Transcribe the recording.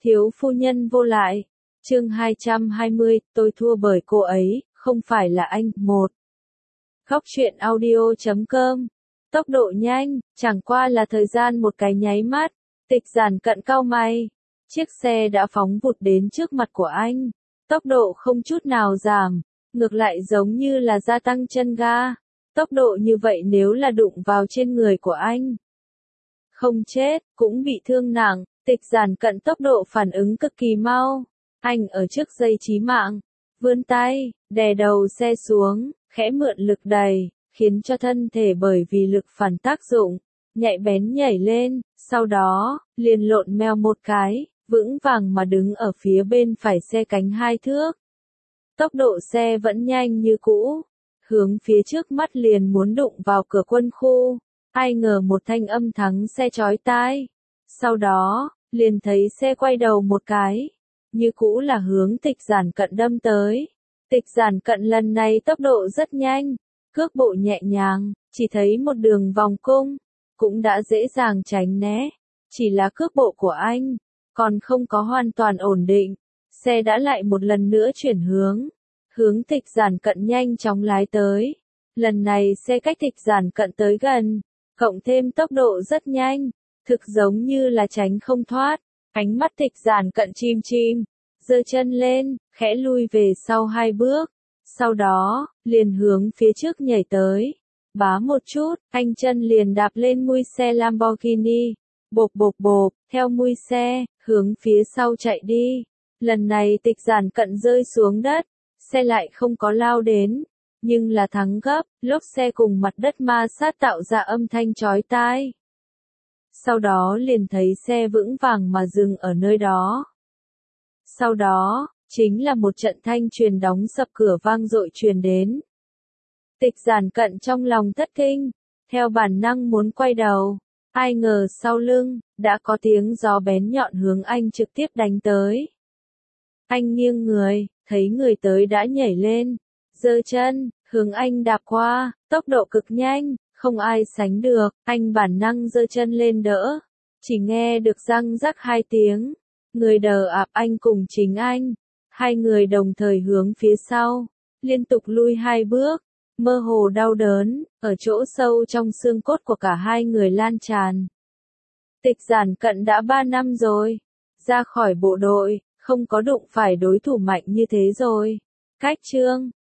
Thiếu phu nhân vô lại. Chương 220, tôi thua bởi cô ấy, không phải là anh. 1. Góc truyện audio.com. Tốc độ nhanh, chẳng qua là thời gian một cái nháy mắt. Tịch Giản Cận cau mày. Chiếc xe đã phóng vụt đến trước mặt của anh. Tốc độ không chút nào giảm, ngược lại giống như là gia tăng chân ga. Tốc độ như vậy nếu là đụng vào trên người của anh, không chết, cũng bị thương nặng. Tịch Giản Cận tốc độ phản ứng cực kỳ mau. Anh ở trước dây chí mạng, vươn tay, đè đầu xe xuống, khẽ mượn lực đẩy, khiến cho thân thể bởi vì lực phản tác dụng, nhạy bén nhảy lên, sau đó, liền lộn mèo một cái, vững vàng mà đứng ở phía bên phải xe cánh 2 thước. Tốc độ xe vẫn nhanh như cũ, hướng phía trước mắt liền muốn đụng vào cửa quân khu. Ai ngờ một thanh âm thắng xe chói tai. Sau đó, liền thấy xe quay đầu một cái, như cũ là hướng Tịch Giản Cận đâm tới. Tịch Giản Cận lần này tốc độ rất nhanh, cước bộ nhẹ nhàng, chỉ thấy một đường vòng cung, cũng đã dễ dàng tránh né. Chỉ là cước bộ của anh, còn không có hoàn toàn ổn định, xe đã lại một lần nữa chuyển hướng Tịch Giản Cận nhanh chóng lái tới. Lần này xe cách Tịch Giản Cận tới gần, cộng thêm tốc độ rất nhanh, thực giống như là tránh không thoát. Ánh mắt Tịch Giản Cận chim, giơ chân lên, khẽ lui về sau 2 bước, sau đó, liền hướng phía trước nhảy tới. Bá một chút, anh chân liền đạp lên mui xe Lamborghini, bộp bộp bộp, theo mui xe, hướng phía sau chạy đi. Lần này Tịch Giản Cận rơi xuống đất, xe lại không có lao đến, nhưng là thắng gấp, lốp xe cùng mặt đất ma sát tạo ra âm thanh chói tai. Sau đó liền thấy xe vững vàng mà dừng ở nơi đó. Sau đó, chính là một trận thanh truyền đóng sập cửa vang dội truyền đến. Tịch Giản Cận trong lòng thất kinh, theo bản năng muốn quay đầu, ai ngờ sau lưng, đã có tiếng gió bén nhọn hướng anh trực tiếp đánh tới. Anh nghiêng người, thấy người tới đã nhảy lên, giơ chân, hướng anh đạp qua, tốc độ cực nhanh, không ai sánh được, anh bản năng giơ chân lên đỡ. Chỉ nghe được răng rắc 2 tiếng, người đờ ạp anh cùng chính anh. Hai người đồng thời hướng phía sau, liên tục lui 2 bước, mơ hồ đau đớn, ở chỗ sâu trong xương cốt của cả hai người lan tràn. Tịch Giản Cận đã 3 năm rồi, ra khỏi bộ đội, không có đụng phải đối thủ mạnh như thế rồi. Cách chương